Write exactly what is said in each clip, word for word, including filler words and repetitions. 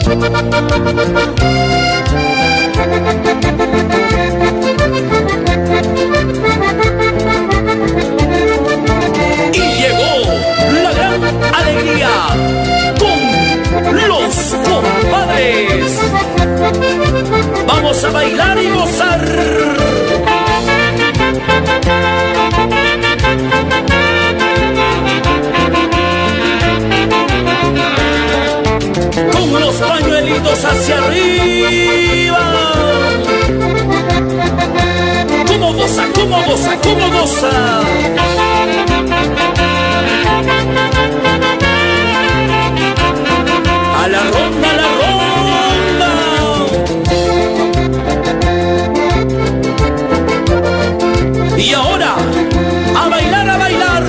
Y llegó la gran alegría con los compadres. Vamos a bailar y gozar. Con los pañuelitos hacia arriba. ¿Cómo goza, cómo goza, cómo goza? A la ronda, a la ronda. Y ahora, a bailar, a bailar.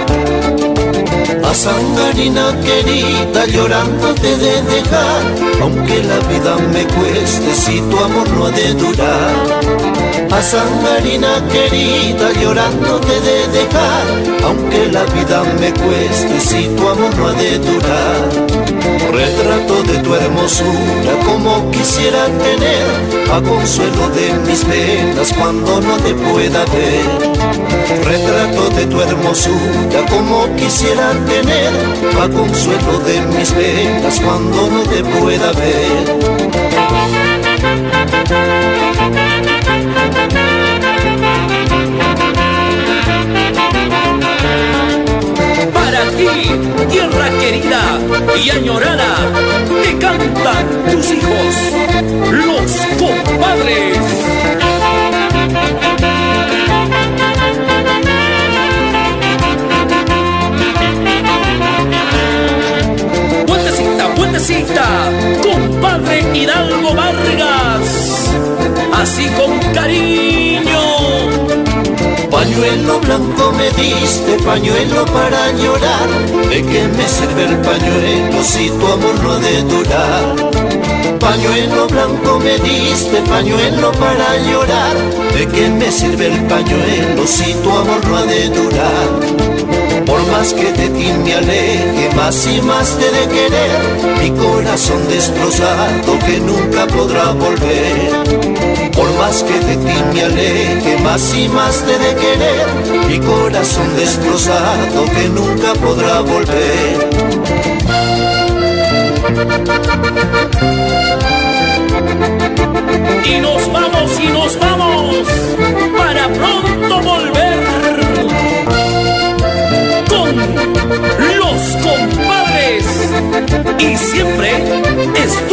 A Sangarina querida, llorando te de dejar, aunque la vida me cueste, si tu amor no ha de durar. A Sangarina querida, llorando te de dejar, aunque la vida me cueste, si tu amor no ha de durar. Retrato de tu hermosura, como quisiera tener, a consuelo de mis penas cuando no te pueda ver. Retrato de tu hermosura, como quisiera tener, a consuelo de mis penas cuando no te pueda ver. Para ti, tierra querida y añorada, te cantan tus hijos, los compadres. Puentecita, puentecita, compadre Hidalgo Vargas, así con cariño. Pañuelo blanco me diste, pañuelo para llorar. ¿De qué me sirve el pañuelo si tu amor no ha de durar? Pañuelo blanco me diste, pañuelo para llorar. ¿De qué me sirve el pañuelo si tu amor no ha de durar? Por más que de ti me aleje, más y más te de querer, mi corazón destrozado que nunca podrá volver. Por más que de ti me aleje, más y más te de querer, mi corazón destrozado que nunca podrá volver. Y nos vamos, y nos vamos, para pronto volver con los compadres. Y siempre es